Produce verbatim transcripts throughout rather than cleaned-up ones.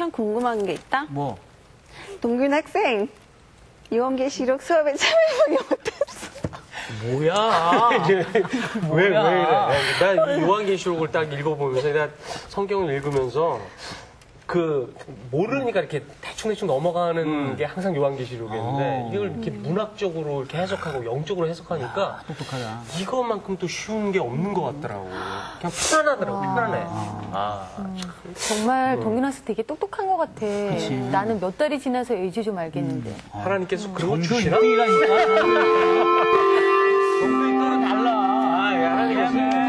하나 궁금한 게 있다. 뭐? 동균 학생, 요한계시록 수업에 참여해보기 어땠어? 뭐야? 왜, 왜 이래? 나 요한계시록을 딱 읽어보면서, 내가 성경을 읽으면서, 그, 모르니까 이렇게 대충대충 넘어가는 음. 게 항상 요한계시록이었는데, 어. 이걸 이렇게 문학적으로 이렇게 해석하고 영적으로 해석하니까, 야, 똑똑하다. 이것만큼 또 쉬운 게 없는 것 같더라고. 그냥 편안하더라고, 편안해. 아, 음. 정말 동균 학생 되게 똑똑한 것 같아. 그치. 나는 몇 달이 지나서 이제 좀 알겠는데. 음. 하나님께서 그런 거 정도 주시나? 일 등이라니까. 정도 일 등은 달라. 아, 예, 하나님께서.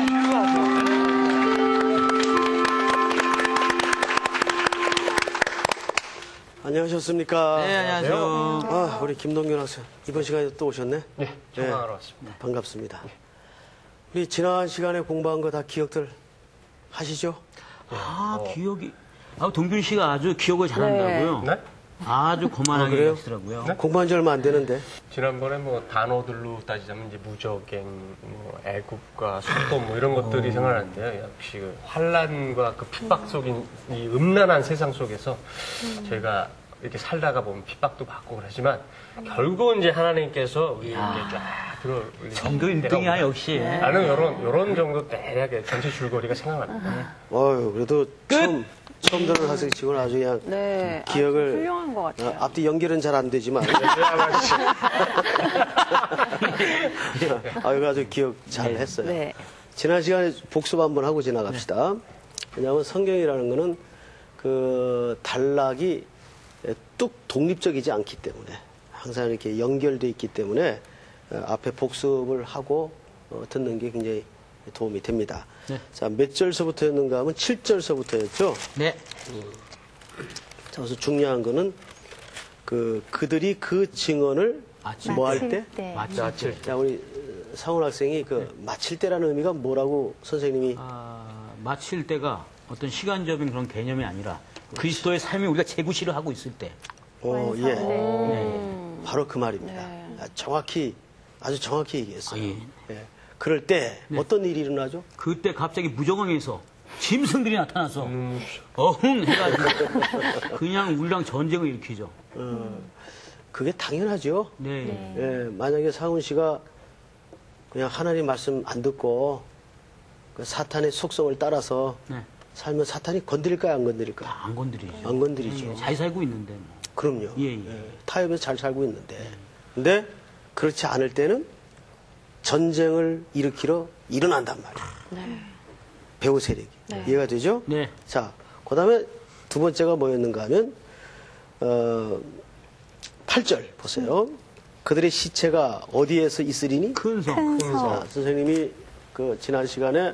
안녕하셨습니까? 네, 안녕하세요. 아, 우리 김동균 학생. 이번 시간에 또 오셨네? 네, 전화하러 왔습니다. 반갑습니다. 우리 지난 시간에 공부한 거 다 기억들 하시죠? 아, 기억이. 아, 동균 씨가 아주 기억을 잘한다고요? 네? 아주 고만하게 아, 그래요? 하시더라고요. 공부한 지 얼마 안 되는데. 지난번에 뭐 단어들로 따지자면 이제 무적행, 뭐 애국과 수법 뭐 이런 것들이 생각나는데요. 역시 그 환란과 그 핍박 속인 이 음란한 세상 속에서 저희가 이렇게 살다가 보면 핍박도 받고 그러지만 결국은 이제 하나님께서 우리 이제 쫙 들어 올리는 정도 일 등이야, 때가 역시. 나는 이런 이런 정도 대략의 전체 줄거리가 생각납니다. 어휴, 그래도 처음, 처음 들은 학생 치고는 아주 그냥 네. 기억을. 아주 훌륭한 것 같아요. 어, 앞뒤 연결은 잘 안 되지만. 아, 이거 아주 기억 잘 했어요. 네. 지난 시간에 복습 한번 하고 지나갑시다. 왜냐하면 성경이라는 거는 그 단락이 뚝 독립적이지 않기 때문에 항상 이렇게 연결되어 있기 때문에 앞에 복습을 하고 듣는 게 굉장히 도움이 됩니다. 네. 자, 몇 절서부터였는가 하면 칠 절서부터였죠. 네. 자, 그래서 중요한 거는 그 그들이 그 증언을 마칠 뭐 할 마칠 때? 때. 마칠 때. 자, 우리 상훈 학생이 그 마칠 때라는 의미가 뭐라고 선생님이 아, 마칠 때가 어떤 시간적인 그런 개념이 아니라 그리스도의 삶이 우리가 재구시를 하고 있을 때. 어, 예. 네. 바로 그 말입니다. 네. 아, 정확히 아주 정확히 얘기했어요. 아, 예. 예. 그럴 때 어떤 일이 일어나죠? 그때 갑자기 무정왕에서 짐승들이 나타나서 어흥 해가지고 그냥 우리랑 전쟁을 일으키죠. 어, 그게 당연하죠. 네. 예, 만약에 상훈 씨가 그냥 하나님 말씀 안 듣고 그 사탄의 속성을 따라서 네. 살면 사탄이 건드릴까요, 안 건드릴까요? 안 건드리죠. 안 건드리죠. 예, 잘 살고 있는데. 뭐. 그럼요. 예, 예. 예, 타협에서 잘 살고 있는데. 근데 그렇지 않을 때는 전쟁을 일으키러 일어난단 말이에요. 배후 세력이. 이해가 되죠? 네. 자, 그 다음에 두 번째가 뭐였는가 하면, 어, 팔 절 보세요. 그들의 시체가 어디에서 있으리니? 큰 성. 큰 자, 성. 선생님이 그 지난 시간에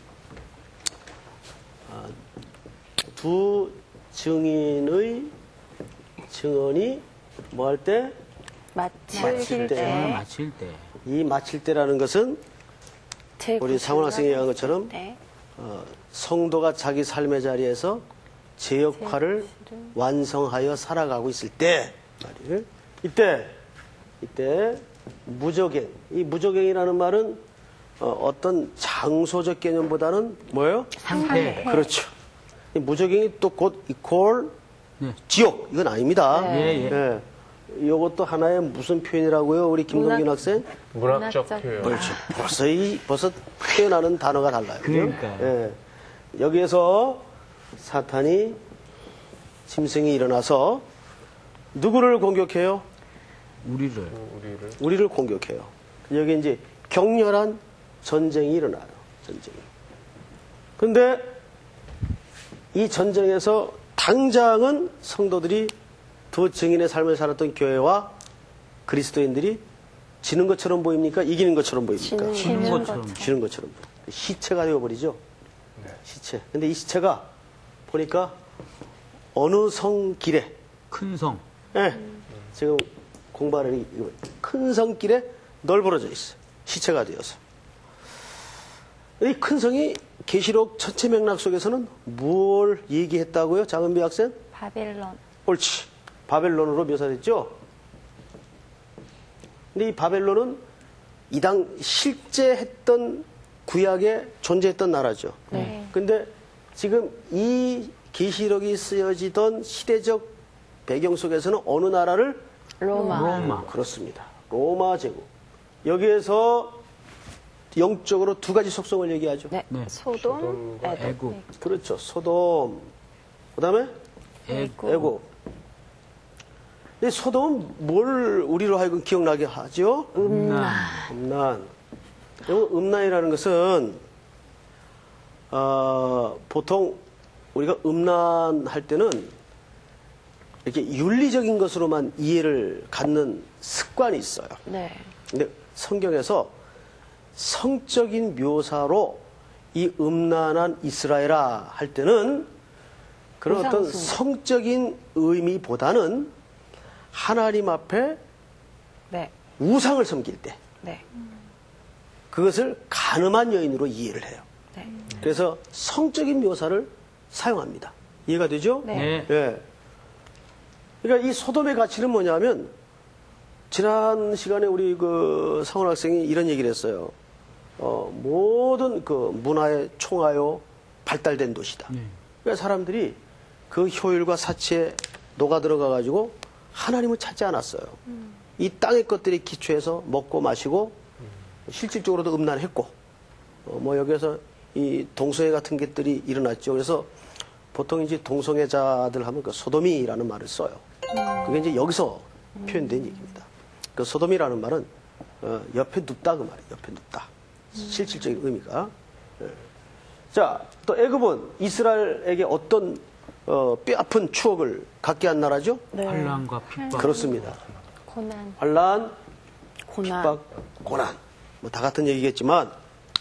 아, 두 증인의 증언이 뭐 할 때? 마칠 마칠 때. 때. 마칠 때. 이 마칠 때라는 것은 제 우리 상원 학생이 얘기한 것처럼 네. 어, 성도가 자기 삶의 자리에서 제 역할을 완성하여 살아가고 있을 때 말이에요. 이때 이때 무적행. 이 무적행이라는 말은 어, 어떤 장소적 개념보다는 뭐예요? 상태. 그렇죠. 이 무적행이 또 곧 이퀄 네. 지옥 이건 아닙니다. 예, 예. 예. 이것도 하나의 무슨 표현이라고요, 우리 김동균 문학- 학생? 문학적 문학적 표현. 그렇죠. 벌써 이 벌써 표현하는 단어가 달라요. 그죠? 그러니까요. 예. 여기에서 사탄이 짐승이 일어나서 누구를 공격해요? 우리를. 우리를. 우리를 공격해요. 여기 이제 격렬한 전쟁이 일어나요. 전쟁이. 근데 이 전쟁에서 당장은 성도들이 두 증인의 삶을 살았던 교회와 그리스도인들이 지는 것처럼 보입니까? 이기는 것처럼 보입니까? 지는, 지는 것처럼. 지는 것처럼. 시체가 되어버리죠. 시체. 근데 이 시체가 보니까 어느 성 길에, 큰 성. 예, 지금 공부하는 큰 성길에 널브러져 있어요. 시체가 되어서. 이 큰 성이 계시록 전체 맥락 속에서는 뭘 얘기했다고요? 장은비 학생? 바벨론. 옳지. 바벨론으로 묘사됐죠? 근데 이 바벨론은 이 당 실제 했던 구약에 존재했던 나라죠. 네. 근데 지금 이 계시록이 쓰여지던 시대적 배경 속에서는 어느 나라를 로마. 로마. 그렇습니다. 로마 제국. 여기에서 영적으로 두 가지 속성을 얘기하죠. 네. 네. 소돔, 소돔과 에돔. 애굽. 그렇죠. 소돔. 그다음에 애굽. 애굽. 근데 소돔은 뭘 우리로 하여금 기억나게 하죠? 음란. 음란. 그리고 음란이라는 것은 어, 보통 우리가 음란할 때는 이렇게 윤리적인 것으로만 이해를 갖는 습관이 있어요. 네. 근데 성경에서 성적인 묘사로 이 음란한 이스라엘아 할 때는 그런 어떤 우상숭배. 성적인 의미보다는 하나님 앞에 네. 우상을 섬길 때 네. 그것을 가늠한 여인으로 이해를 해요. 네. 그래서 성적인 묘사를 사용합니다. 이해가 되죠? 네. 네. 예. 그러니까 이 소돔의 가치는 뭐냐면 지난 시간에 우리 그 상원 학생이 이런 얘기를 했어요. 어, 모든 그 문화에 총하여 발달된 도시다. 네. 그러니까 사람들이 그 효율과 사치에 녹아 들어가 가지고 하나님을 찾지 않았어요. 이 땅의 것들이 기초해서 먹고 마시고 실질적으로도 음란했고 어, 뭐 여기에서 이 동성애 같은 것들이 일어났죠. 그래서 보통 이제 동성애자들 하면 그 소돔이라는 말을 써요. 그게 이제 여기서 표현된 얘기입니다. 그 소돔이라는 말은 어, 옆에 눕다 그 말이에요. 옆에 눕다. 실질적인 의미가. 예. 자, 또 애굽은 이스라엘에게 어떤 어, 뼈아픈 추억을 갖게 한 나라죠? 네. 환란과 핍박. 그렇습니다. 고난. 환란, 고난. 핍박, 고난. 뭐 다 같은 얘기겠지만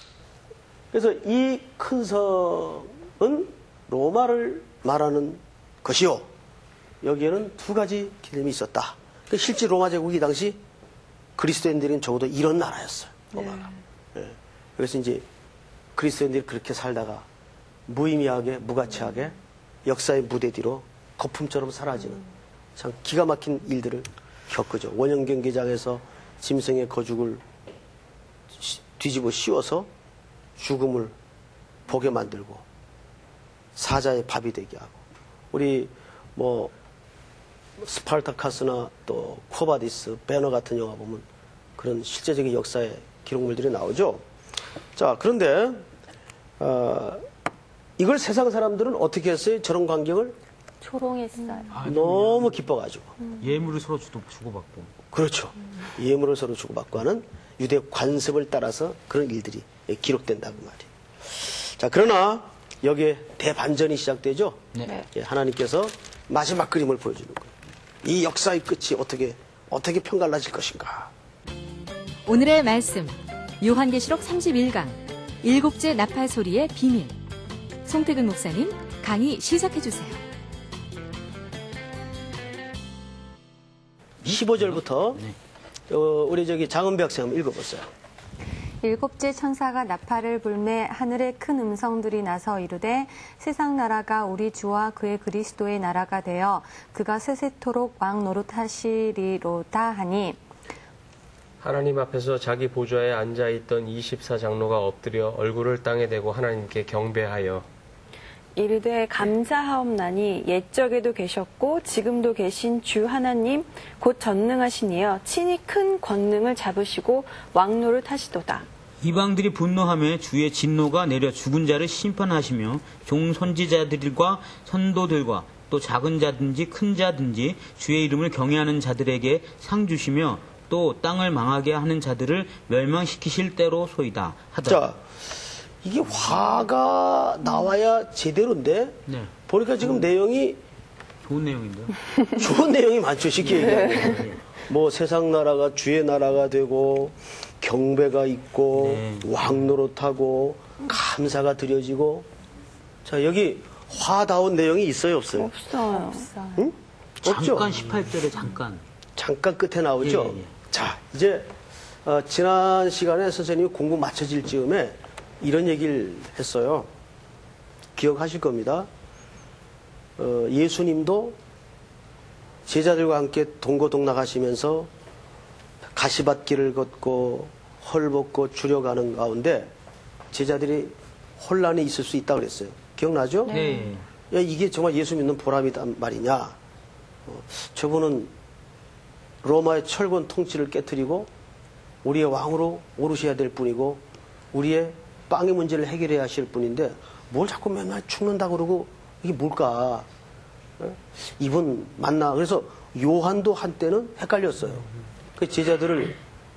그래서 이 큰 성은 로마를 말하는 것이요. 여기에는 두 가지 기념이 있었다. 그 실제 로마 제국이 당시 그리스도인들은 적어도 이런 나라였어요. 로마가. 예. 그래서 이제 그리스도인들이 그렇게 살다가 무의미하게 무가치하게 역사의 무대 뒤로 거품처럼 사라지는 참 기가 막힌 일들을 겪으죠. 원형 경기장에서 짐승의 거죽을 시- 뒤집어 씌워서 죽음을 보게 만들고 사자의 밥이 되게 하고 우리 뭐 스파르타카스나 또 코바디스, 배너 같은 영화 보면 그런 실제적인 역사의 기록물들이 나오죠. 자, 그런데 어, 이걸 세상 사람들은 어떻게 했어요? 저런 광경을 초롱했어요. 아, 너무 기뻐가지고. 예물을 서로 주도 주고받고. 그렇죠. 예물을 서로 주고받고 하는 유대 관습을 따라서 그런 일들이 기록된다고 말이에요. 자, 그러나 여기에 대반전이 시작되죠. 네. 예, 하나님께서 마지막 그림을 보여주는 거예요. 이 역사의 끝이 어떻게 어떻게 편갈라질 것인가. 오늘의 말씀 요한계시록 삼십일 강 일곱째 나팔 소리의 비밀 송태근 목사님 강의 시작해 주세요. 십오 절부터 어, 우리 저기 장은배 학생 한번 읽어보세요. 일곱째 천사가 나팔을 불매 하늘에 큰 음성들이 나서 이르되 세상 나라가 우리 주와 그의 그리스도의 나라가 되어 그가 세세토록 왕 노릇하시리로다 하니 하나님 앞에서 자기 보좌에 앉아있던 이십사 장로가 엎드려 얼굴을 땅에 대고 하나님께 경배하여 이르되 감사하옵나니 옛적에도 계셨고 지금도 계신 주 하나님 곧 전능하신 이여 친히 큰 권능을 잡으시고 왕노를 타시도다. 이방들이 분노하며 주의 진노가 내려 죽은 자를 심판하시며 종 선지자들과 선도들과 또 작은 자든지 큰 자든지 주의 이름을 경외하는 자들에게 상 주시며 또 땅을 망하게 하는 자들을 멸망시키실 때로 소이다 하더라. 자, 이게 화가 나와야 제대로인데 네. 보니까 지금 내용이 좋은 내용인데요. 좋은 내용이 많죠. 쉽게 얘기하면. 뭐 세상 나라가 주의 나라가 되고 경배가 있고 네. 왕 노릇하고 감사가 드려지고 자 여기 화다운 내용이 있어요 없어요? 없어요. 응? 없죠. 잠깐 십팔 절에 잠깐. 잠깐 끝에 나오죠. 예, 예. 자 이제 어, 지난 시간에 선생님이 공부 마쳐질 즈음에 이런 얘기를 했어요. 기억하실 겁니다. 어, 예수님도 제자들과 함께 동고동락하시면서 가시밭길을 걷고 헐벗고 주려가는 가운데 제자들이 혼란이 있을 수 있다고 그랬어요. 기억나죠? 네. 야, 이게 정말 예수 믿는 보람이단 말이냐. 어, 저분은 로마의 철권 통치를 깨뜨리고 우리의 왕으로 오르셔야 될 분이고 우리의 빵의 문제를 해결해야 하실 분인데 뭘 자꾸 맨날 죽는다 그러고 이게 뭘까? 어? 이분 맞나? 그래서 요한도 한때는 헷갈렸어요. 그 제자들을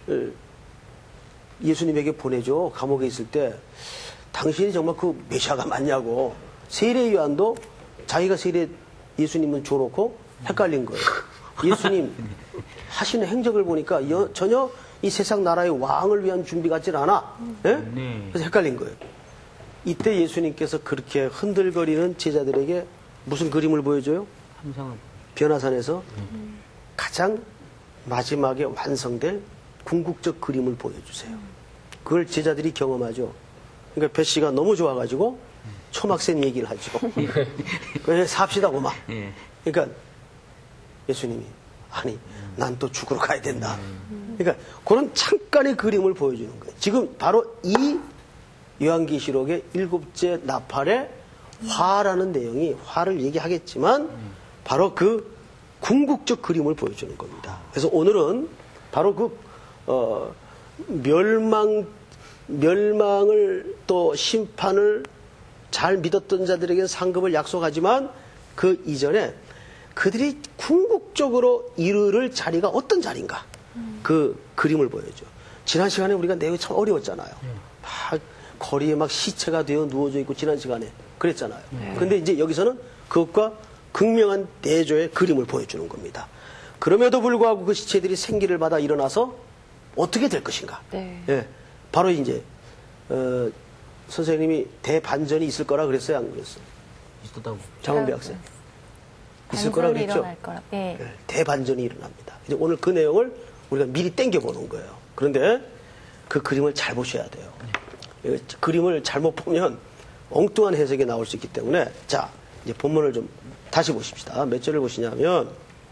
예수님에게 보내죠. 감옥에 있을 때 당신이 정말 그 메시아가 맞냐고. 세례 요한도 자기가 세례 예수님은 줘놓고 헷갈린 거예요. 예수님 하시는 행적을 보니까 여, 전혀 이 세상 나라의 왕을 위한 준비 같질 않아. 예? 네. 그래서 헷갈린 거예요. 이때 예수님께서 그렇게 흔들거리는 제자들에게 무슨 그림을 보여줘요? 항상 변화산에서 가장 마지막에 완성될 궁극적 그림을 보여주세요. 그걸 제자들이 경험하죠. 그러니까 배 씨가 너무 좋아가지고 초막센 얘기를 하죠. 그래 삽시다고 막. 예. 그러니까 예수님이 아니 난 또 죽으러 가야 된다. 그러니까 그런 잠깐의 그림을 보여주는 거예요. 지금 바로 이 요한계시록의 일곱째 나팔의 화라는 내용이 화를 얘기하겠지만 바로 그 궁극적 그림을 보여주는 겁니다. 그래서 오늘은 바로 그 어, 멸망 멸망을 또 심판을 잘 믿었던 자들에게 상급을 약속하지만 그 이전에 그들이 궁극적으로 이르를 자리가 어떤 자리인가 그 그림을 보여줘. 지난 시간에 우리가 내용이 참 어려웠잖아요. 막 거리에 막 시체가 되어 누워져 있고 지난 시간에 그랬잖아요. 근데 이제 여기서는 그것과 극명한 대조의 그림을 보여주는 겁니다. 그럼에도 불구하고 그 시체들이 생기를 받아 일어나서 어떻게 될 것인가. 네. 예, 바로 이제 어, 선생님이 대반전이 있을 거라 그랬어요, 안 그랬어요? 있었다고. 장원배 학생. 있을 거라 반전이 그랬죠? 일어날 거라. 예. 예, 대반전이 일어납니다. 이제 오늘 그 내용을 우리가 미리 땡겨보는 거예요. 그런데 그 그림을 잘 보셔야 돼요. 예, 그림을 잘못 보면 엉뚱한 해석이 나올 수 있기 때문에 자, 이제 본문을 좀 다시 보십시다. 몇 절을 보시냐면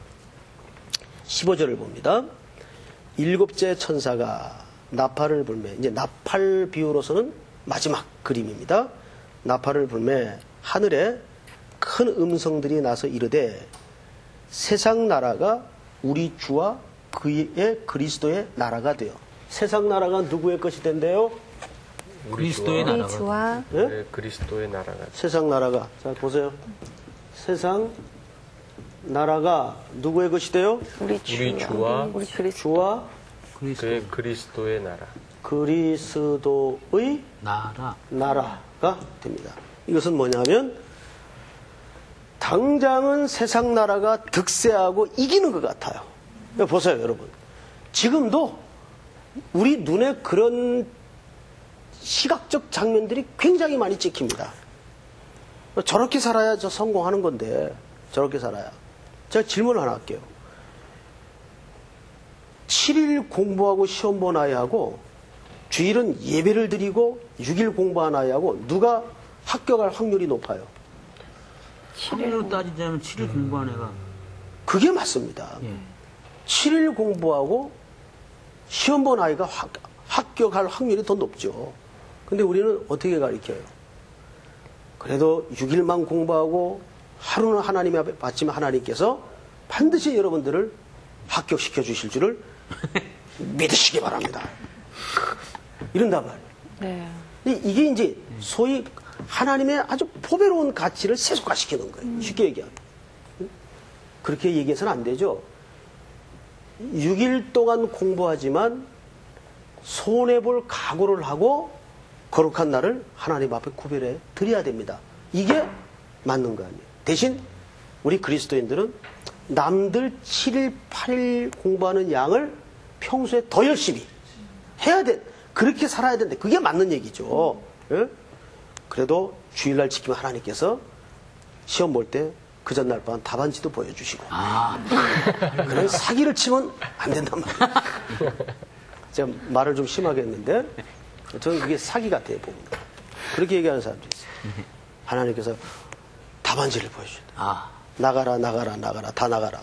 십오 절을 봅니다. 일곱째 천사가 나팔을 불매, 이제 나팔 비유로서는 마지막 그림입니다. 나팔을 불매 하늘에 큰 음성들이 나서 이르되 세상 나라가 우리 주와 그의 그리스도의 나라가 되어. 세상 나라가 누구의 것이 된대요? 그리스도의 우리 나라가. 주와 예? 네, 그리스도의 나라가 세상 나라가. 자, 보세요. 세상 나라가 누구의 것이 돼요? 우리 주, 우리 주와 우리 그리스도. 주와 그리스도 그의 그리스도의 나라. 그리스도의 나라. 나라가 됩니다. 이것은 뭐냐면 당장은 세상 나라가 득세하고 이기는 것 같아요. 보세요, 여러분. 지금도 우리 눈에 그런 시각적 장면들이 굉장히 많이 찍힙니다. 저렇게 살아야 저 성공하는 건데 저렇게 살아야. 제가 질문 하나 할게요. 칠 일 공부하고 시험 본 아이하고 주일은 예배를 드리고 육 일 공부한 아이하고 누가 합격할 확률이 높아요? 칠 일로 따지자면 칠 일 공부한 애가. 그게 맞습니다. 예. 칠 일 공부하고 시험 본 아이가 합, 합격할 확률이 더 높죠. 근데 우리는 어떻게 가르쳐요? 그래도 육 일만 공부하고 하루는 하나님 앞에 바치면 하나님께서 반드시 여러분들을 합격시켜 주실 줄을 믿으시기 바랍니다. 이런단 말이에요. 네. 이- 이게 이제 소위 하나님의 아주 포배로운 가치를 세속화시키는 거예요. 쉽게 얘기하면. 그렇게 얘기해서는 안 되죠. 육 일 동안 공부하지만 손해볼 각오를 하고 거룩한 날을 하나님 앞에 구별해 드려야 됩니다. 이게 맞는 거 아니에요. 대신 우리 그리스도인들은 남들 칠 일, 팔 일 공부하는 양을 평소에 더 열심히 해야 돼. 그렇게 살아야 되는데 그게 맞는 얘기죠. 예? 그래도 주일날 지키면 하나님께서 시험 볼 때 그 전날 밤 답안지도 보여주시고 그런 사기를 치면 안 된단 말이에요. 제가 말을 좀 심하게 했는데 저는 그게 사기 같아요. 보면. 그렇게 얘기하는 사람도 있어요. 하나님께서 답안지를 보여주셨다. 아. 나가라 나가라 나가라 다 나가라.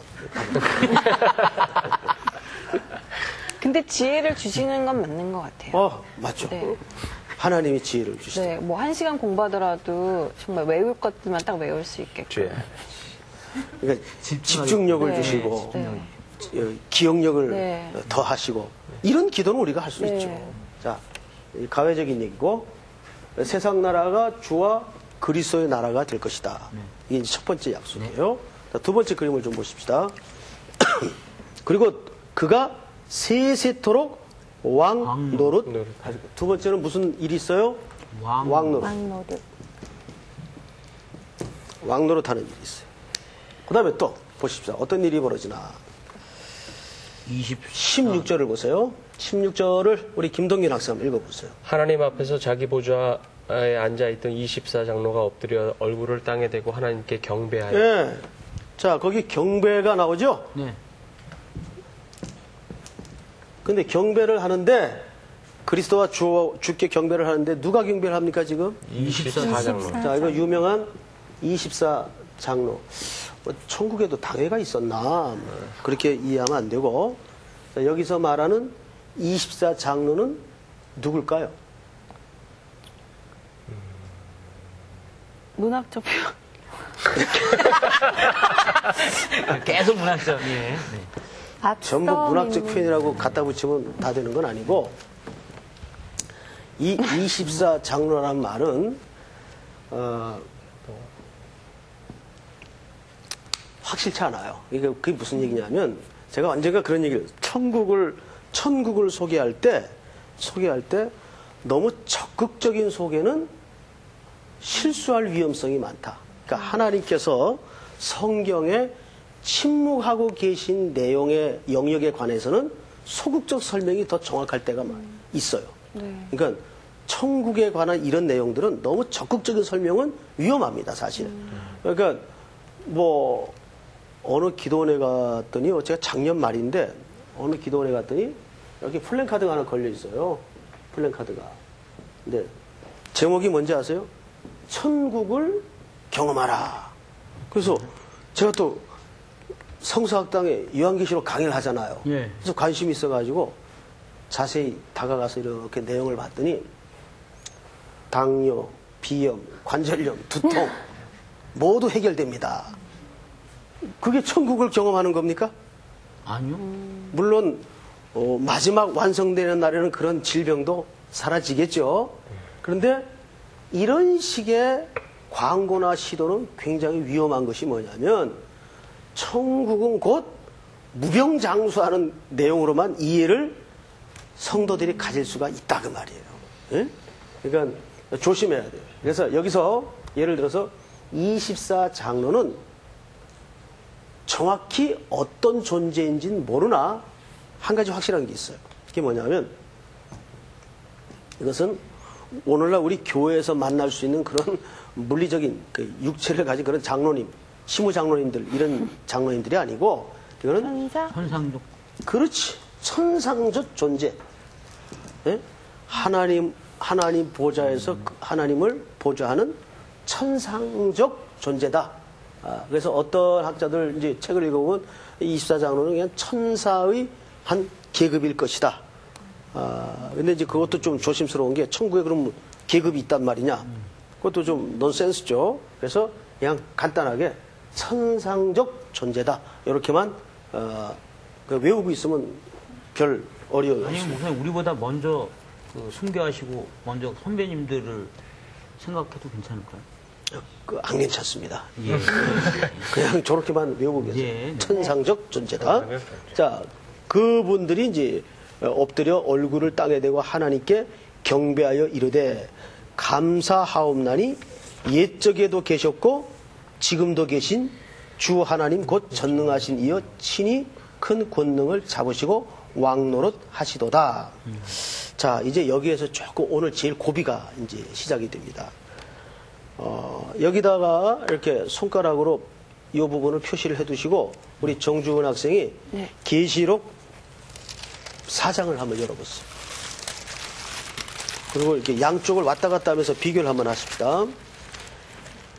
근데 지혜를 주시는 건 맞는 것 같아요. 어 맞죠. 네. 하나님이 지혜를 주시다. 네, 뭐 한 시간 공부하더라도 정말 외울 것들만 딱 외울 수 있게끔. 죄. 그러니까 집중력을 네, 주시고 네. 어, 기억력을 네. 더 하시고 이런 기도는 우리가 할 수 네. 있죠. 자, 이 가외적인 얘기고 세상 나라가 주와 그리스도의 나라가 될 것이다. 이게 이제 첫 번째 약속이에요. 자, 두 번째 그림을 좀 보십시다. 그리고 그가 세세토록 왕 노릇. 노릇. 두 번째는 무슨 일이 있어요? 왕. 왕 노릇. 왕노릇. 왕 노릇 하는 일이 있어요. 그 다음에 또 보십시오. 어떤 일이 벌어지나. 이십 십육 절을 보세요. 십육 절을 우리 김동균 학생 한번 읽어보세요. 하나님 앞에서 자기 보좌에 앉아있던 이십사 장로가 엎드려 얼굴을 땅에 대고 하나님께 경배하여 예. 자, 거기 경배가 나오죠? 네. 근데 경배를 하는데 그리스도와 주, 주께 경배를 하는데 누가 경배를 합니까, 지금? 이십사 장로. 자, 이거 유명한 이십사 장로. 뭐 천국에도 당회가 있었나? 뭐 그렇게 이해하면 안 되고. 자, 여기서 말하는 이십사 장로는 누굴까요? 문학적 표현. 계속 문학적. 예. 네. 전부 문학적 표현이라고 갖다 붙이면 다 되는 건 아니고, 이 이십사 장로라는 말은, 어, 확실치 않아요. 이게 그게 무슨 얘기냐면, 제가 언젠가 그런 얘기를, 천국을, 천국을 소개할 때, 소개할 때, 너무 적극적인 소개는 실수할 위험성이 많다. 그러니까 하나님께서 성경에 침묵하고 계신 내용의 영역에 관해서는 소극적 설명이 더 정확할 때가 있어요. 네. 그러니까 천국에 관한 이런 내용들은 너무 적극적인 설명은 위험합니다, 사실은. 그러니까 뭐 어느 기도원에 갔더니 제가 작년 말인데 어느 기도원에 갔더니 여기 플랜카드가 하나 걸려 있어요. 플랜카드가. 근데 제목이 뭔지 아세요? 천국을 경험하라. 그래서 제가 또 성서학당에 요한계시록 강의를 하잖아요. 예. 그래서 관심이 있어가지고 자세히 다가가서 이렇게 내용을 봤더니 당뇨, 비염, 관절염, 두통 모두 해결됩니다. 그게 천국을 경험하는 겁니까? 아니요. 물론 어, 마지막 완성되는 날에는 그런 질병도 사라지겠죠. 그런데 이런 식의 광고나 시도는 굉장히 위험한 것이 뭐냐면 천국은 곧 무병장수하는 내용으로만 이해를 성도들이 가질 수가 있다 그 말이에요. 예? 그러니까 조심해야 돼요. 그래서 여기서 예를 들어서 이십사 장로는 정확히 어떤 존재인지는 모르나 한 가지 확실한 게 있어요. 그게 뭐냐면 이것은 오늘날 우리 교회에서 만날 수 있는 그런 물리적인 그 육체를 가진 그런 장로님, 시무 장로님들 이런 장로님들이 아니고 이거는 천사? 천상족. 그렇지 천상적 존재. 예? 하나님 하나님 보좌에서 그 하나님을 보좌하는 천상적 존재다. 아, 그래서 어떤 학자들 이제 책을 읽어보면 이십사 장로는 그냥 천사의 한 계급일 것이다. 아, 근데 이제 그것도 좀 조심스러운 게 천국에 그럼 계급이 있단 말이냐. 그것도 좀 넌센스죠. 그래서 그냥 간단하게 천상적 존재다. 이렇게만 어, 그 외우고 있으면 별 어려움이 아니, 없습니다. 목사님, 우리보다 먼저 그 순교하시고 먼저 선배님들을 생각해도 괜찮을까요? 그 안 괜찮습니다. 예. 그냥 저렇게만 외우고 계세요. 예, 네. 천상적 존재다. 자, 그분들이 이제 엎드려 얼굴을 땅에 대고 하나님께 경배하여 이르되 감사하옵나니 옛적에도 계셨고 지금도 계신 주 하나님 곧 전능하신 이여 친히 큰 권능을 잡으시고 왕노릇 하시도다. 자, 이제 여기에서 조금 오늘 제일 고비가 이제 시작이 됩니다. 어, 여기다가 이렇게 손가락으로 이 부분을 표시를 해두시고 우리 정주은 학생이 네. 계시록 사 장을 한번 열어보세요. 그리고 이렇게 양쪽을 왔다 갔다 하면서 비교를 한번 하십시다.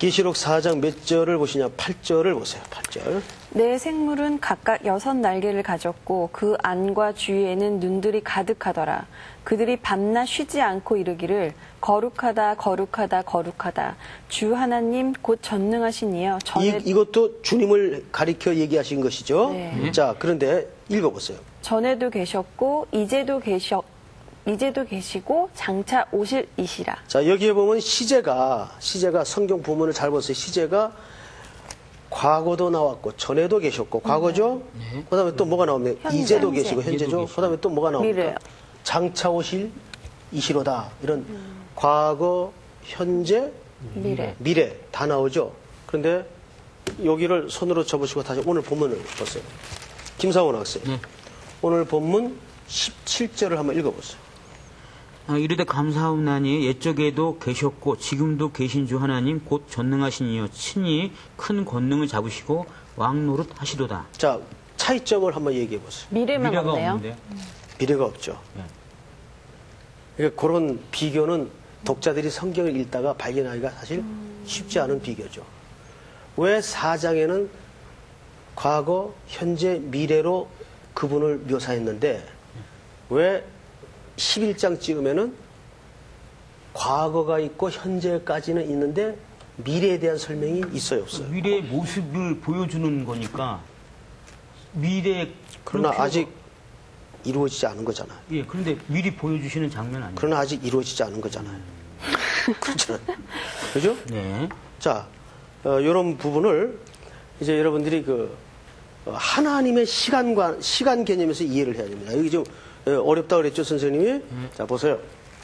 계시록 사 장 몇 절을 보시냐? 팔 절을 보세요. 팔 절. 내 생물은 각각 여섯 날개를 가졌고 그 안과 주위에는 눈들이 가득하더라. 그들이 밤낮 쉬지 않고 이르기를 거룩하다 거룩하다 거룩하다. 주 하나님 곧 전능하신 이여 전에, 이, 이것도 주님을 가리켜 얘기하신 것이죠. 네. 자, 그런데 읽어보세요. 전에도 계셨고 이제도 계셔 이제도 계시고 장차 오실 이시라. 자, 여기에 보면 시제가, 시제가 성경 부문을 잘 보세요. 시제가 과거도 나왔고, 전에도 계셨고, 과거죠? 네. 그 다음에 또 뭐가 나오네요? 현재. 이제도 현재. 계시고, 현재죠? 이제도 그 다음에 또 뭐가 나옵니까? 미래요. 장차 오실 이시로다. 이런 과거, 현재, 미래. 미래 다 나오죠? 그런데 여기를 손으로 접으시고 다시 오늘 본문을 보세요. 김상원 학생. 네. 오늘 본문 십칠 절을 한번 읽어보세요. 아, 이르되 감사하옵나니 옛적에도 계셨고 지금도 계신 주 하나님 곧 전능하신 이여 친히 큰 권능을 잡으시고 왕노릇 하시도다. 자, 차이점을 한번 얘기해 보세요. 미래만 미래가 없네요. 없는데. 미래가 없죠. 네. 그러니까 그런 비교는 독자들이 성경을 읽다가 발견하기가 사실 쉽지 않은 비교죠. 왜 사 장에는 과거, 현재, 미래로 그분을 묘사했는데 왜 십일 장 찍으면은 과거가 있고 현재까지는 있는데 미래에 대한 설명이 있어요, 없어요? 미래의 모습을 보여주는 거니까 미래 그러나 필요가- 아직 이루어지지 않은 거잖아요. 예, 그런데 미리 보여주시는 장면 아니에요? 그러나 아직 이루어지지 않은 거잖아요. 그렇잖아요. 그죠? 네. 자, 어, 이런 부분을 이제 여러분들이 그 어, 하나님의 시간관 시간 개념에서 이해를 해야 됩니다. 여기 좀 어, 어렵다 그랬죠, 선생님이? 음. 자, 보세요.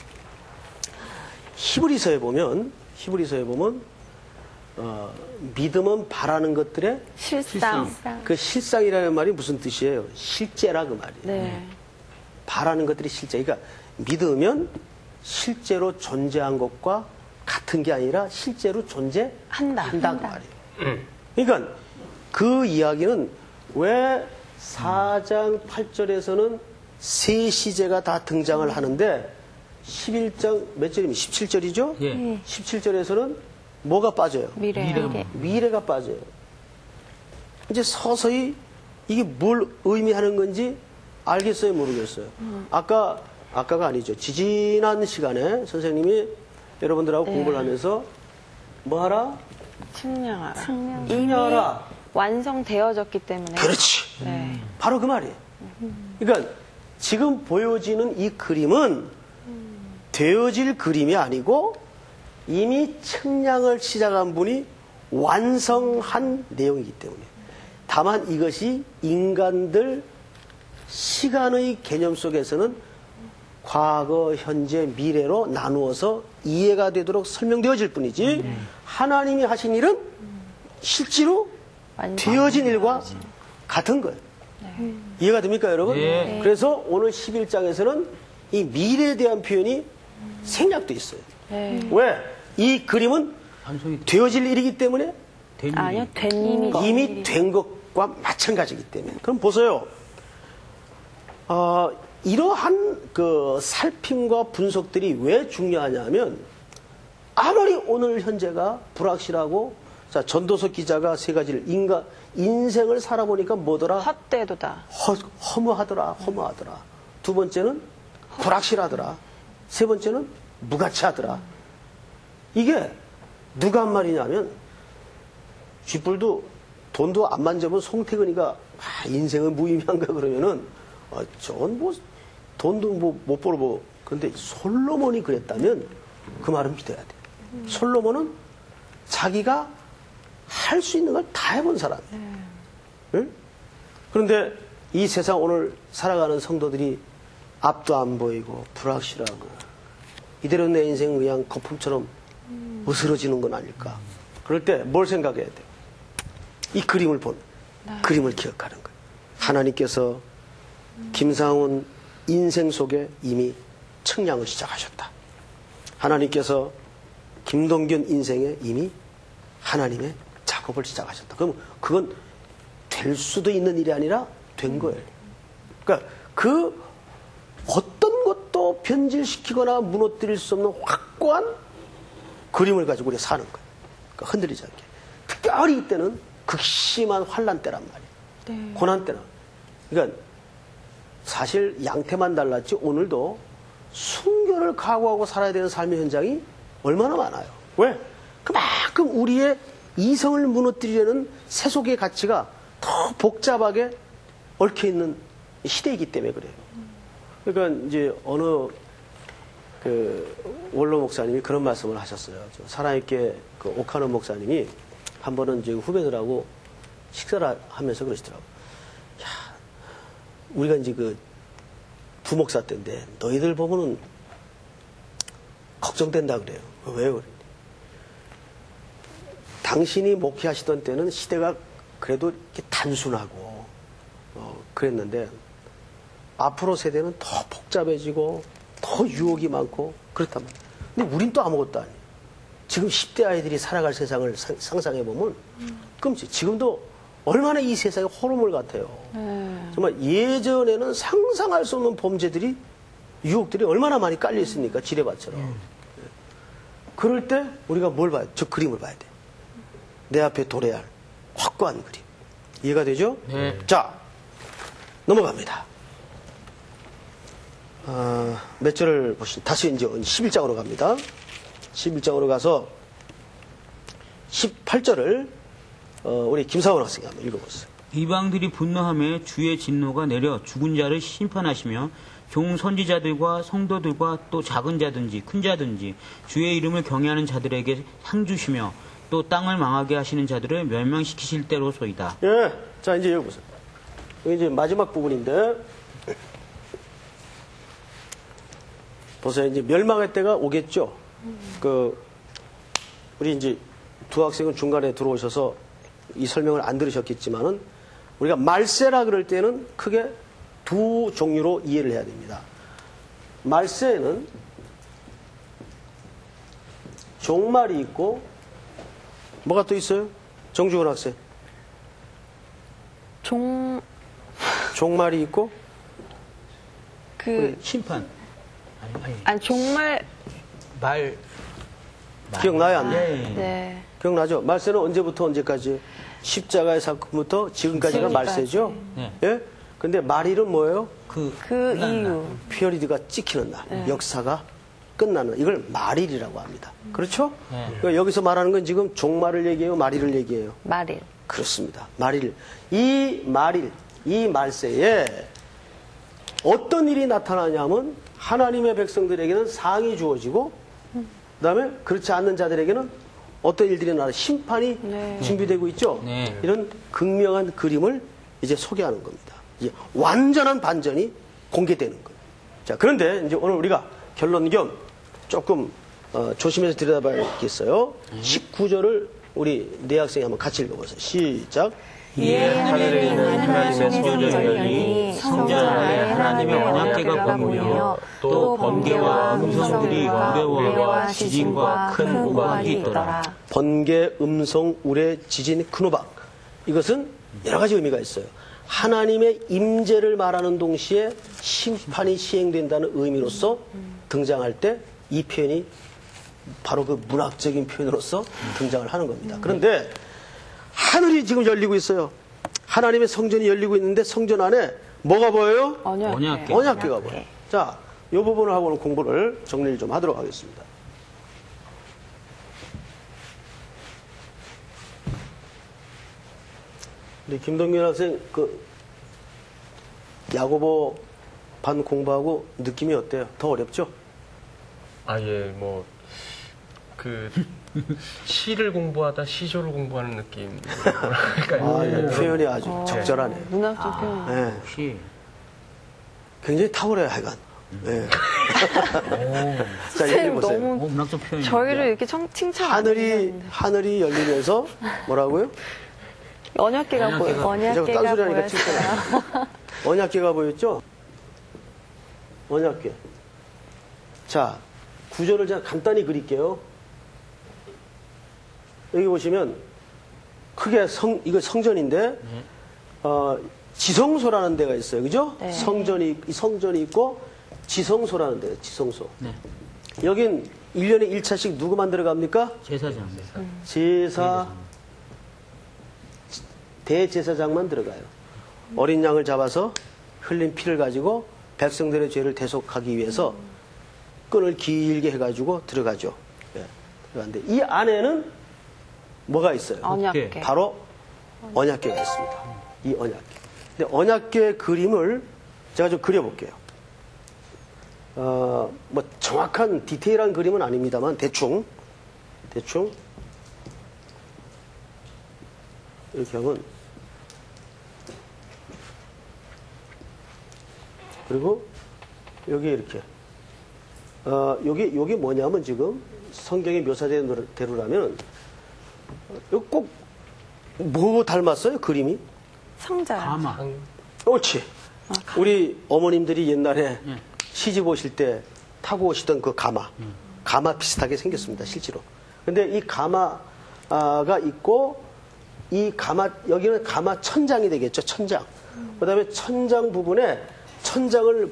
히브리서에 보면 히브리서에 보면 어, 믿음은 바라는 것들의 실상. 그 실상이라는 말이 무슨 뜻이에요? 실제라 그 말이에요. 네. 바라는 것들이 실제. 그러니까 믿으면 실제로 존재한 것과 같은 게 아니라 실제로 존재한다. 한다. 그 말이에요. 그러니까 그 이야기는 왜 사 장 팔 절에서는 세 시제가 다 등장을 하는데 십일 장 몇 절이면 십칠 절이죠? 예. 십칠 절에서는 뭐가 빠져요? 미래. 미래가 미래. 미래가 빠져요. 이제 서서히 이게 뭘 의미하는 건지 알겠어요, 모르겠어요. 아까, 아까가 아니죠. 지지난 시간에 선생님이 여러분들하고 네. 공부를 하면서 뭐 하라? 측량하라. 측량. 이미 하라. 완성되어졌기 때문에. 그렇지. 네. 바로 그 말이에요. 그러니까 지금 보여지는 이 그림은 되어질 그림이 아니고 이미 측량을 시작한 분이 완성한 내용이기 때문에. 다만 이것이 인간들 시간의 개념 속에서는 과거, 현재, 미래로 나누어서 이해가 되도록 설명되어질 뿐이지 하나님이 하신 일은 실제로 완성. 되어진 일과 같은 거예요. 이해가 됩니까, 여러분? 네. 그래서 오늘 십일 장에서는 이 미래에 대한 표현이 생략돼 있어요. 네. 왜? 이 그림은 완성이 되어질 일이기 때문에 된 아니요, 일이. 된 거. 이미 된 것과 마찬가지이기 때문에. 그럼 보세요. 어, 이러한 그 살핌과 분석들이 왜 중요하냐면 아무리 오늘 현재가 불확실하고 자, 전도서 기자가 세 가지를 인간 인생을 살아보니까 뭐더라? 헛되도다. 허, 허무하더라, 허무하더라. 두 번째는 불확실하더라. 세 번째는 무가치하더라. 이게 누가 한 말이냐면 쥐뿔도 돈도 안 만져본 송태근이가 아, 인생은 무의미한가 그러면은 아, 저건 뭐 돈도 뭐 못 벌어보. 그런데 솔로몬이 그랬다면 그 말은 믿어야 돼. 솔로몬은 자기가 할 수 있는 걸 다 해본 사람이에요. 응? 그런데 이 세상 오늘 살아가는 성도들이 앞도 안 보이고 불확실하고 이대로 내 인생은 그냥 거품처럼 으스러지는 건 아닐까. 그럴 때 뭘 생각해야 돼? 이 그림을 본, 그림을 기억하는 거예요. 하나님께서 김상훈 인생 속에 이미 측량을 시작하셨다. 하나님께서 김동균 인생에 이미 하나님의 작업을 시작하셨다. 그럼 그건 될 수도 있는 일이 아니라 된 거예요. 그러니까 그 어떤 것도 변질시키거나 무너뜨릴 수 없는 확고한 그림을 가지고 우리가 사는 거예요. 그러니까 흔들리지 않게. 특별히 이때는 극심한 환란 때란 말이에요. 네. 고난 때는. 그러니까 사실 양태만 달랐지 오늘도 순교를 각오하고 살아야 되는 삶의 현장이 얼마나 많아요. 왜? 그만큼 우리의 이성을 무너뜨리려는 세속의 가치가 더 복잡하게 얽혀있는 시대이기 때문에 그래요. 그러니까 이제 어느 그 원로 목사님이 그런 말씀을 하셨어요. 저 살아있게 그 오카노 목사님이 한 번은 이제 후배들하고 식사를 하면서 그러시더라고요. 야, 우리가 이제 그 부목사 때인데 너희들 보면은 걱정된다 그래요. 왜요? 그래? 당신이 목회하시던 때는 시대가 그래도 이렇게 단순하고 어, 그랬는데 앞으로 세대는 더 복잡해지고 더 유혹이 많고 그렇단 말이에요. 근데 우린 또 아무것도 아니에요. 지금 십 대 아이들이 살아갈 세상을 상, 상상해보면 끔찍. 지금도 얼마나 이 세상이 호르몬 같아요. 네. 정말 예전에는 상상할 수 없는 범죄들이 유혹들이 얼마나 많이 깔려 있습니까? 지뢰밭처럼. 그럴 때 우리가 뭘 봐야 돼? 저 그림을 봐야 돼. 내 앞에 도래할 확고한 그림. 이해가 되죠? 네. 자, 넘어갑니다. 아, 몇 절을 보시, 다시 이제 십일 장으로 갑니다. 십일 장으로 가서 십팔 절을 어, 우리 김사원 학생이 한번 읽어보세요. 이방들이 분노하며 주의 진노가 내려 죽은 자를 심판하시며 종 선지자들과 성도들과 또 작은 자든지 큰 자든지 주의 이름을 경외하는 자들에게 상 주시며 또 땅을 망하게 하시는 자들을 멸망시키실 때로소이다. 예, 자 이제 여기 보세요. 여기 이제 마지막 부분인데 보세요. 이제 멸망의 때가 오겠죠. 그 우리 이제 두 학생은 중간에 들어오셔서 이 설명을 안 들으셨겠지만은 우리가 말세라 그럴 때는 크게 두 종류로 이해를 해야 됩니다. 말세에는 종말이 있고 뭐가 또 있어요? 정주원 학생. 종, 종말이 있고 그, 심판. 아니, 아니. 아니, 정말, 말. 말. 기억나요? 안 나요? 네. 네. 기억나죠? 말세는 언제부터 언제까지? 십자가의 사건부터 지금까지가 지금까지. 말세죠? 네. 예? 근데 말일은 뭐예요? 그, 그 끝난 이유. 날. 피어리드가 찍히는 날, 역사가 끝나는 날. 이걸 말일이라고 합니다. 그렇죠? 네. 그러니까 여기서 말하는 건 지금 종말을 얘기해요? 말일을 얘기해요? 말일. 그렇습니다. 말일. 이 말일, 이 말세에 어떤 일이 나타나냐면 하나님의 백성들에게는 상이 주어지고 그다음에 그렇지 않는 자들에게는 어떤 일들이 나타 심판이 네. 준비되고 있죠. 네. 이런 극명한 그림을 이제 소개하는 겁니다. 이제 완전한 반전이 공개되는 거예요. 자, 그런데 이제 오늘 우리가 결론 겸 조금 어, 조심해서 들여다봐야겠어요. 십구 절을 우리 네 학생이 한번 같이 읽어보세요. 시작. 이에 하늘에 있는 하나님의 성전이 성전 안에 하나님의 언약궤가 보이며 또 번개와 음성들이 우레와 지진과 큰 우박이 있더라. 번개, 음성, 우레, 지진, 큰 우박. 이것은 여러 가지 의미가 있어요. 하나님의 임재를 말하는 동시에 심판이 시행된다는 의미로서 등장할 때 이 표현이 바로 그 문학적인 표현으로서 등장을 하는 겁니다. 그런데 하늘이 지금 열리고 있어요. 하나님의 성전이 열리고 있는데 성전 안에 뭐가 보여요? 언약궤. 언약궤. 언약궤가 보여요. 자, 이 부분을 하고는 공부를 정리를 좀 하도록 하겠습니다. 우리 김동균 학생 그 야고보 반 공부하고 느낌이 어때요? 더 어렵죠? 아, 예, 뭐, 그, 시를 공부하다 시조를 공부하는 느낌. 아, 예, 표현이 아주 적절하네요. 문학적 표현. 네, 혹시 굉장히 탁월해요, 하여간. 네. 자, 선생님 읽어보세요. 너무 어, 문학적 표현이. 저희를 이렇게 청, 칭찬 안 하늘이, 해주셨는데. 하늘이 열리면서 뭐라고요? 언약궤가 보여. 자꾸 언약궤가 딴소리하니까 보였어요. 칭찬해요. 언약궤가 보였죠? 언약궤. 자, 구조를 제가 간단히 그릴게요. 여기 보시면 크게 성, 이거 성전인데, 어, 지성소라는 데가 있어요. 그죠? 성전이, 성전이 있고, 지성소라는 데예요. 지성소. 여긴 일 년에 일 차씩 누구만 들어갑니까? 제사장. 제사, 대제사장만 들어가요. 어린 양을 잡아서 흘린 피를 가지고 백성들의 죄를 대속하기 위해서 끈을 길게 해가지고 들어가죠. 예, 들어가는데 이 안에는 뭐가 있어요? 언약궤. 바로 언약궤가 있습니다. 이 언약궤. 근데 언약궤 그림을 제가 좀 그려볼게요. 어, 뭐 정확한 디테일한 그림은 아닙니다만 대충 대충 이렇게 하면 그리고 여기 이렇게 어, 여기 여기 뭐냐면 지금 성경에 묘사된 대로라면 이거 꼭 뭐 닮았어요 그림이? 성자요. 가마. 옳지. 우리 어머님들이 옛날에 예. 시집 오실 때 타고 오시던 그 가마, 가마 비슷하게 생겼습니다, 실제로. 근데 이 가마가 있고, 이 가마, 여기는 가마 천장이 되겠죠, 천장. 그 다음에 천장 부분에 천장을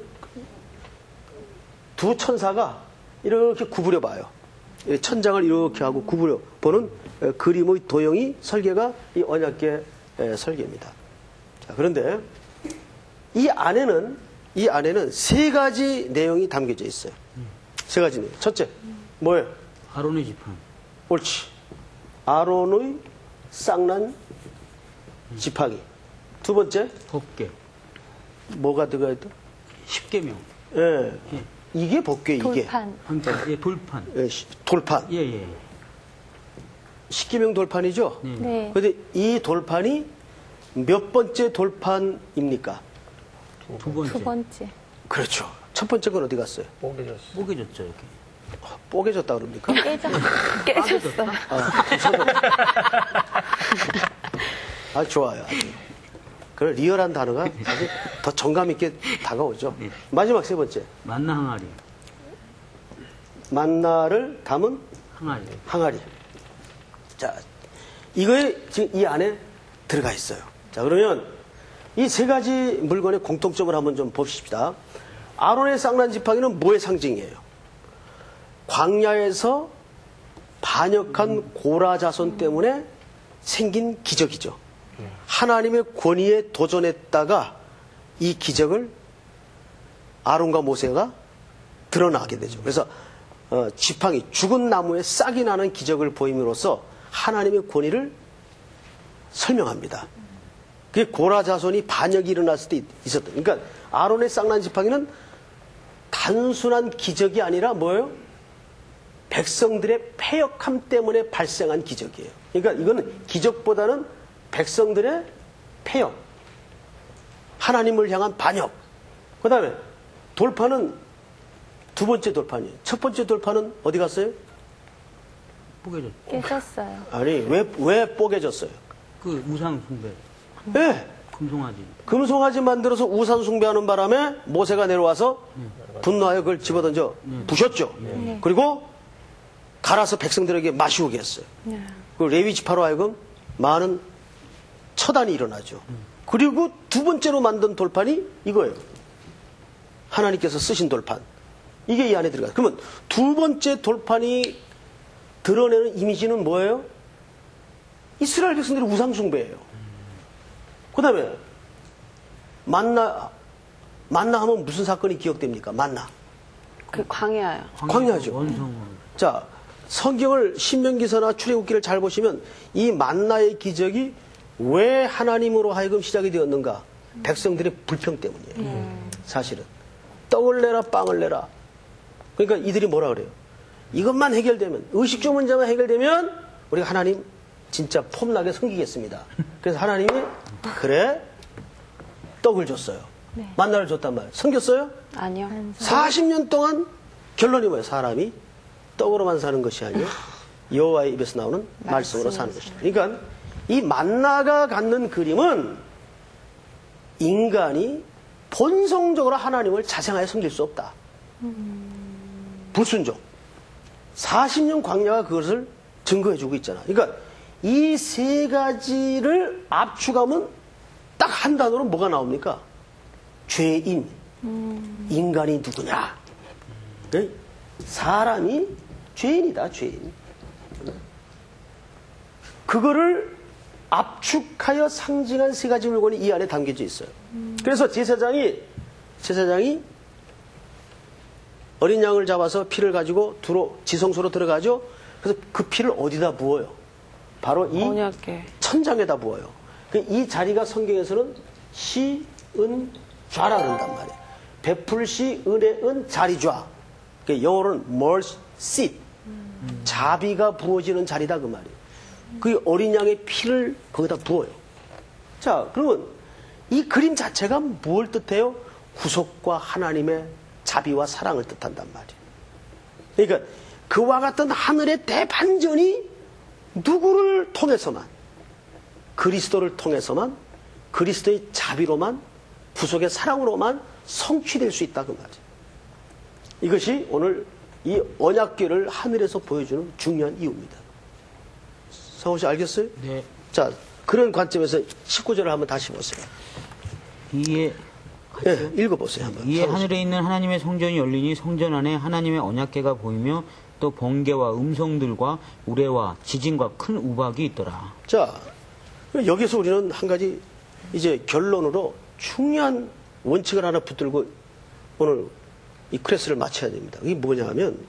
두 천사가 이렇게 구부려 봐요. 천장을 이렇게 하고 구부려 보는 그림의 도형이 설계가 이 언약궤 설계입니다. 자, 그런데 이 안에는 이 안에는 세 가지 내용이 담겨져 있어요. 세 가지 내용. 첫째, 뭐예요? 아론의 지팡이. 옳지. 아론의 쌍난 지팡이. 두 번째, 법궤. 뭐가 들어가 있다? 십계명. 예. 이게 법궤, 이게. 돌판. 그러니까 예, 돌판. 예, 시- 돌판. 예, 예. 십계명 돌판이죠? 예. 네. 근데 이 돌판이 몇 번째 돌판입니까? 두 번째. 두 번째. 그렇죠. 첫 번째 건 어디 갔어요? 뽀개졌어. 뽀개졌죠, 이렇게. 뽀개졌다 그럽니까? 깨져. 깨졌어요. 아, 좋아요. 아주. 그런 리얼한 단어가 아주 더 정감 있게 다가오죠. 네. 마지막 세 번째. 만나 항아리. 만나를 담은 항아리. 항아리. 자, 이거에 지금 이 안에 들어가 있어요. 자, 그러면 이 세 가지 물건의 공통점을 한번 좀 봅시다. 아론의 쌍난 지팡이는 뭐의 상징이에요? 광야에서 반역한 고라 자손 때문에 생긴 기적이죠. 하나님의 권위에 도전했다가 이 기적을 아론과 모세가 드러나게 되죠. 그래서 어, 지팡이, 죽은 나무에 싹이 나는 기적을 보임으로써 하나님의 권위를 설명합니다. 그게 고라 자손이 반역이 일어났을 때 있었던. 그러니까 아론의 쌍난 지팡이는 단순한 기적이 아니라 뭐예요? 백성들의 패역함 때문에 발생한 기적이에요. 그러니까 이거는 기적보다는 백성들의 패역, 하나님을 향한 반역. 그 다음에 돌판은 두 번째 돌판이에요. 첫 번째 돌판은 어디 갔어요? 뽀개졌죠. 깨졌어요. 아니, 왜, 왜 뽀개졌어요? 그 무상 숭배. 예. 금송아지. 금송아지 만들어서 우상 숭배하는 바람에 모세가 내려와서 분노하여 그걸 집어던져 부셨죠. 그리고 갈아서 백성들에게 마시오게 했어요. 그 레위 지파로 하여금 많은 처단이 일어나죠. 그리고 두 번째로 만든 돌판이 이거예요. 하나님께서 쓰신 돌판. 이게 이 안에 들어가요. 그러면 두 번째 돌판이 드러내는 이미지는 뭐예요? 이스라엘 백성들의 우상 숭배예요. 그 다음에 만나 만나 하면 무슨 사건이 기억됩니까? 만나. 그 광야요. 광야죠. 원성으로. 자, 성경을 신명기서나 출애굽기를 잘 보시면 이 만나의 기적이 왜 하나님으로 하여금 시작이 되었는가? 백성들의 불평 때문이에요. 사실은. 떡을 내라 빵을 내라. 그러니까 이들이 뭐라 그래요? 이것만 해결되면, 의식주 문제만 해결되면 우리가 하나님 진짜 폼나게 섬기겠습니다. 그래서 하나님이 그래 떡을 줬어요. 만나를 줬단 말이에요. 섬겼어요? 아니요. 사십 년 동안 결론이 뭐예요? 사람이 떡으로만 사는 것이 아니요 여호와의 입에서 나오는 말씀으로 사는 것이다. 그러니까 이 만나가 갖는 그림은 인간이 본성적으로 하나님을 자생하여 섬길 수 없다. 불순종. 사십 년 광야가 그것을 증거해주고 있잖아. 그러니까 이 세 가지를 압축하면 딱 한 단어로 뭐가 나옵니까? 죄인. 인간이 누구냐? 네? 사람이 죄인이다, 죄인. 그거를 압축하여 상징한 세 가지 물건이 이 안에 담겨져 있어요. 그래서 제사장이, 제사장이 어린 양을 잡아서 피를 가지고 두로, 지성소로 들어가죠. 그래서 그 피를 어디다 부어요? 바로 이 언약궤. 천장에다 부어요. 이 자리가 성경에서는 시, 은, 좌라 그런단 말이에요. 베풀시, 은의 은, 자리좌. 영어로는 mercy seat. 자비가 부어지는 자리다 그 말이에요. 그 어린 양의 피를 거기다 부어요. 자, 그러면 이 그림 자체가 뭘 뜻해요? 구속과 하나님의 자비와 사랑을 뜻한단 말이에요. 그러니까 그와 같은 하늘의 대반전이 누구를 통해서만, 그리스도를 통해서만, 그리스도의 자비로만, 구속의 사랑으로만 성취될 수 있다 그 말이에요. 이것이 오늘 이 언약궤를 하늘에서 보여주는 중요한 이유입니다. 성호 씨 알겠어요? 네. 자, 그런 관점에서 십구 절을 한번 다시 보세요. 이에 네, 읽어보세요 한번. 이에 성호 씨. 하늘에 있는 하나님의 성전이 열리니 성전 안에 하나님의 언약궤가 보이며 또 번개와 음성들과 우레와 지진과 큰 우박이 있더라. 자, 여기서 우리는 한 가지 이제 결론으로 중요한 원칙을 하나 붙들고 오늘 이 클래스를 마쳐야 됩니다. 이게 뭐냐 하면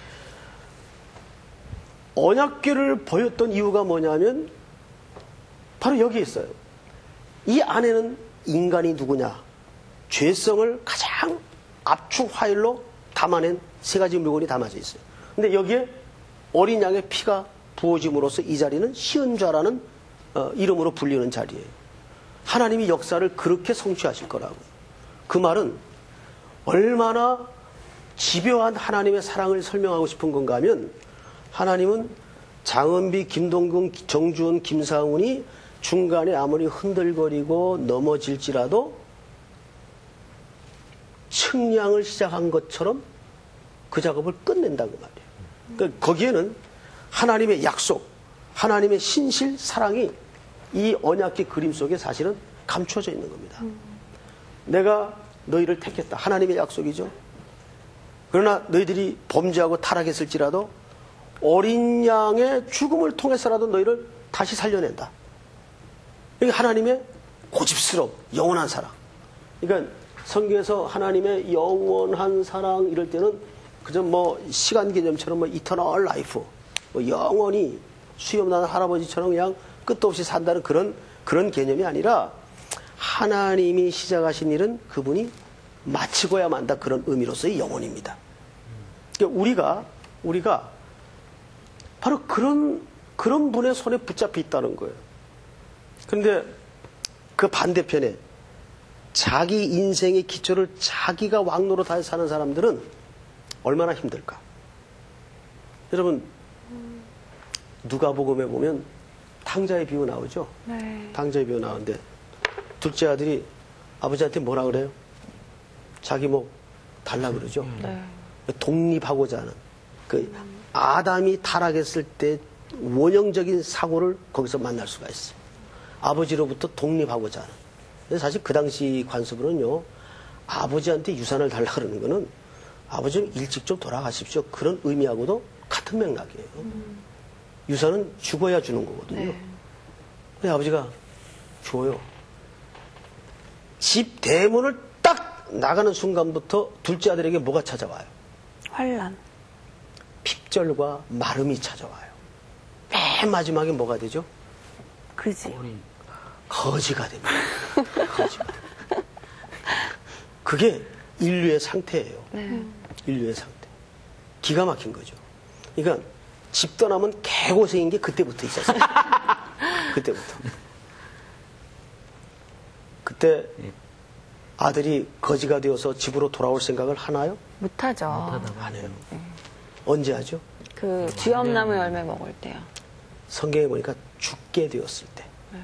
언약궤를 보였던 이유가 뭐냐면 바로 여기 있어요. 이 안에는 인간이 누구냐, 죄성을 가장 압축 화일로 담아낸 세 가지 물건이 담아져 있어요. 근데 여기에 어린 양의 피가 부어짐으로써 이 자리는 시은좌라는 어, 이름으로 불리는 자리예요. 하나님이 역사를 그렇게 성취하실 거라고. 그 말은 얼마나 집요한 하나님의 사랑을 설명하고 싶은 건가 하면 하나님은 장은비, 김동근, 정주원, 김상훈이 중간에 아무리 흔들거리고 넘어질지라도 측량을 시작한 것처럼 그 작업을 끝낸다고 말이에요. 그러니까 거기에는 하나님의 약속, 하나님의 신실, 사랑이 이 언약궤 그림 속에 사실은 감춰져 있는 겁니다. 내가 너희를 택했다. 하나님의 약속이죠. 그러나 너희들이 범죄하고 타락했을지라도 어린 양의 죽음을 통해서라도 너희를 다시 살려낸다. 이게 하나님의 고집스러운 영원한 사랑. 그러니까 성경에서 하나님의 영원한 사랑 이럴 때는 그저 뭐 시간 개념처럼 뭐 이터널 라이프, 뭐 영원히 수염난 할아버지처럼 그냥 끝도 없이 산다는 그런 그런 개념이 아니라 하나님이 시작하신 일은 그분이 마치고야 만다 그런 의미로서의 영혼입니다. 그러니까 우리가 우리가 바로 그런 그런 분의 손에 붙잡혀 있다는 거예요. 그런데 그 반대편에 자기 인생의 기초를 자기가 왕노릇하여 사는 사람들은 얼마나 힘들까? 여러분 누가복음에 보면 탕자의 비유 나오죠? 네. 탕자의 비유 나오는데 둘째 아들이 아버지한테 뭐라 그래요? 자기 목 달라 그러죠? 네. 독립하고자 하는 그 아담이 타락했을 때 원형적인 사고를 거기서 만날 수가 있어요. 아버지로부터 독립하고자 하는. 근데 사실 그 당시 관습으로는요, 아버지한테 유산을 달라 그러는 거는 아버지 좀 일찍 좀 돌아가십시오. 그런 의미하고도 같은 맥락이에요. 음. 유산은 죽어야 주는 거거든요. 네. 근데 아버지가 줘요. 집 대문을 딱 나가는 순간부터 둘째 아들에게 뭐가 찾아와요? 환란. 핍절과 마름이 찾아와요. 맨 마지막에 뭐가 되죠? 그지. 거지가 됩니다. 거지가. 그게 인류의 상태예요. 네. 인류의 상태. 기가 막힌 거죠. 그러니까 집 떠나면 개고생인 게 그때부터 있었어요. 그때부터. 그때 아들이 거지가 되어서 집으로 돌아올 생각을 하나요? 못하죠. 안 해요. 언제 하죠? 그 쥐엄나무 열매 먹을 때요. 성경에 보니까 죽게 되었을 때.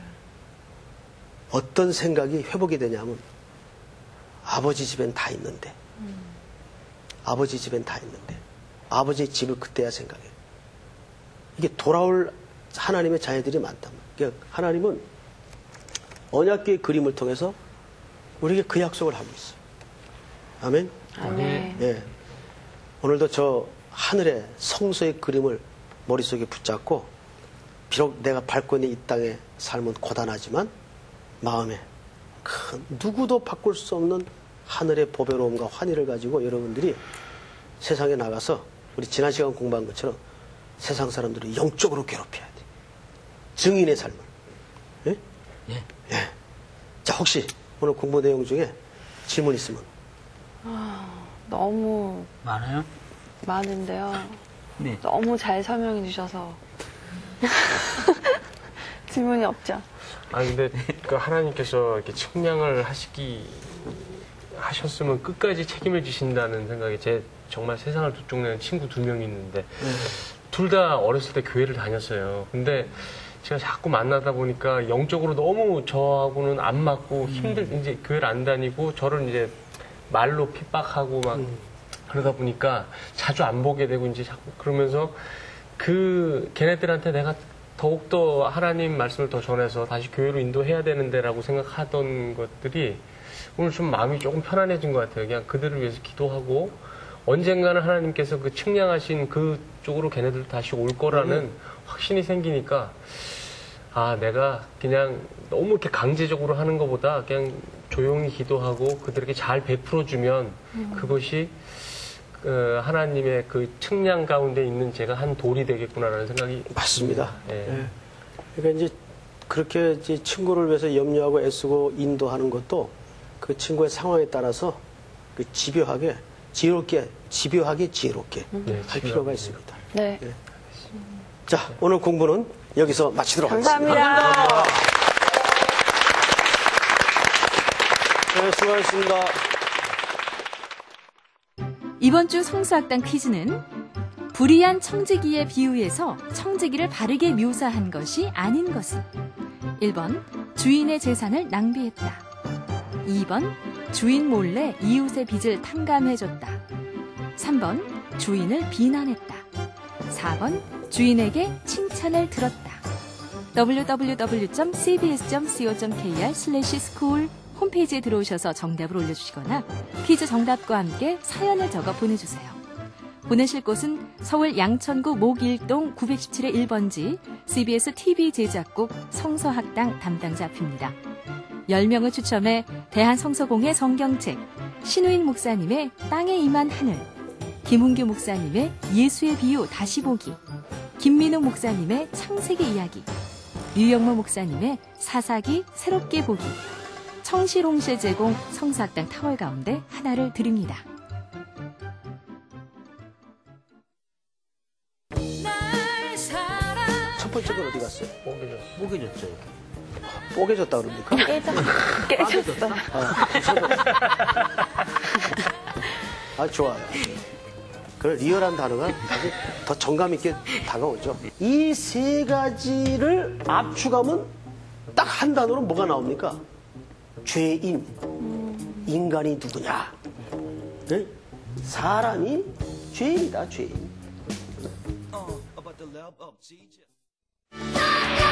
어떤 생각이 회복이 되냐면 아버지 집엔 다 있는데 음. 아버지 집엔 다 있는데 아버지 집을 그때야 생각해요. 이게 돌아올 하나님의 자녀들이 많단 말이에요. 그러니까 하나님은 언약궤의 그림을 통해서 우리에게 그 약속을 하고 있어요. 아멘? 아멘. 예. 오늘도 저 하늘의 성소의 그림을 머릿속에 붙잡고 비록 내가 밟고 있는 이 땅의 삶은 고단하지만 마음에 큰 누구도 바꿀 수 없는 하늘의 보배로움과 환희를 가지고 여러분들이 세상에 나가서 우리 지난 시간 공부한 것처럼 세상 사람들을 영적으로 괴롭혀야 돼. 증인의 삶을. 예? 예. 예. 자, 혹시 오늘 공부 내용 중에 질문 있으면. 너무 많아요? 많은데요. 네. 너무 잘 설명해 주셔서 질문이 없죠. 아 근데 그 하나님께서 이렇게 측량을 하시기 하셨으면 끝까지 책임을 지신다는 생각이 제 정말 세상을 두쪽내는 친구 두 명이 있는데 둘 다 어렸을 때 교회를 다녔어요. 근데 제가 자꾸 만나다 보니까 영적으로 너무 저하고는 안 맞고 힘들 이제 교회를 안 다니고 저를 이제 말로 핍박하고 막 그러다 보니까 자주 안 보게 되고 이제 자꾸 그러면서 그 걔네들한테 내가 더욱더 하나님 말씀을 더 전해서 다시 교회로 인도해야 되는데라고 생각하던 것들이 오늘 좀 마음이 조금 편안해진 것 같아요. 그냥 그들을 위해서 기도하고 언젠가는 하나님께서 그 측량하신 그쪽으로 걔네들 다시 올 거라는 음. 확신이 생기니까 아 내가 그냥 너무 이렇게 강제적으로 하는 것보다 그냥 조용히 기도하고 그들에게 잘 베풀어주면 음. 그것이 그 하나님의 그 측량 가운데 있는 제가 한 돌이 되겠구나라는 생각이 맞습니다. 예. 예. 그러니까 이제 그렇게 이제 친구를 위해서 염려하고 애쓰고 인도하는 것도 그 친구의 상황에 따라서 그 집요하게 지혜롭게 집요하게 지혜롭게 네, 할 필요가 있습니다. 네. 예. 자, 오늘 공부는 여기서 마치도록 감사합니다. 하겠습니다. 네, 수고하셨습니다. 이번 주 성수학당 퀴즈는 불의한 청지기에 비유해서 청지기를 바르게 묘사한 것이 아닌 것은 일 번 주인의 재산을 낭비했다. 이 번 주인 몰래 이웃의 빚을 탕감해줬다. 삼 번 주인을 비난했다. 사 번 주인에게 칭찬을 들었다. 더블유 더블유 더블유 점 씨비에스 점 씨오 점 케이알 슬래시 스쿨 홈페이지에 들어오셔서 정답을 올려주시거나 퀴즈 정답과 함께 사연을 적어 보내주세요. 보내실 곳은 서울 양천구 목일동 구백십칠의 일 번지 씨비에스 티비 제작국 성서학당 담당자 앞입니다. 열 명을 추첨해 대한성서공회 성경책, 신우인 목사님의 땅에 임한 하늘, 김훈규 목사님의 예수의 비유 다시 보기, 김민우 목사님의 창세기 이야기, 유영모 목사님의 사사기 새롭게 보기, 청실홍실 제공 성서학당 타월 가운데 하나를 드립니다. 첫 번째 건 어디 갔어요? 뽀개졌어. 뽀개졌죠. 뽀개졌다 그럽니까? 깨졌어. 아, 좋아요. 그런 리얼한 단어가 아주 더 정감 있게 다가오죠. 이 세 가지를 압축하면 딱 한 단어로 뭐가 나옵니까? 죄인. 인간이 누구냐? 네? 사람이 죄인이다, 죄인. Uh, about the love of Jesus.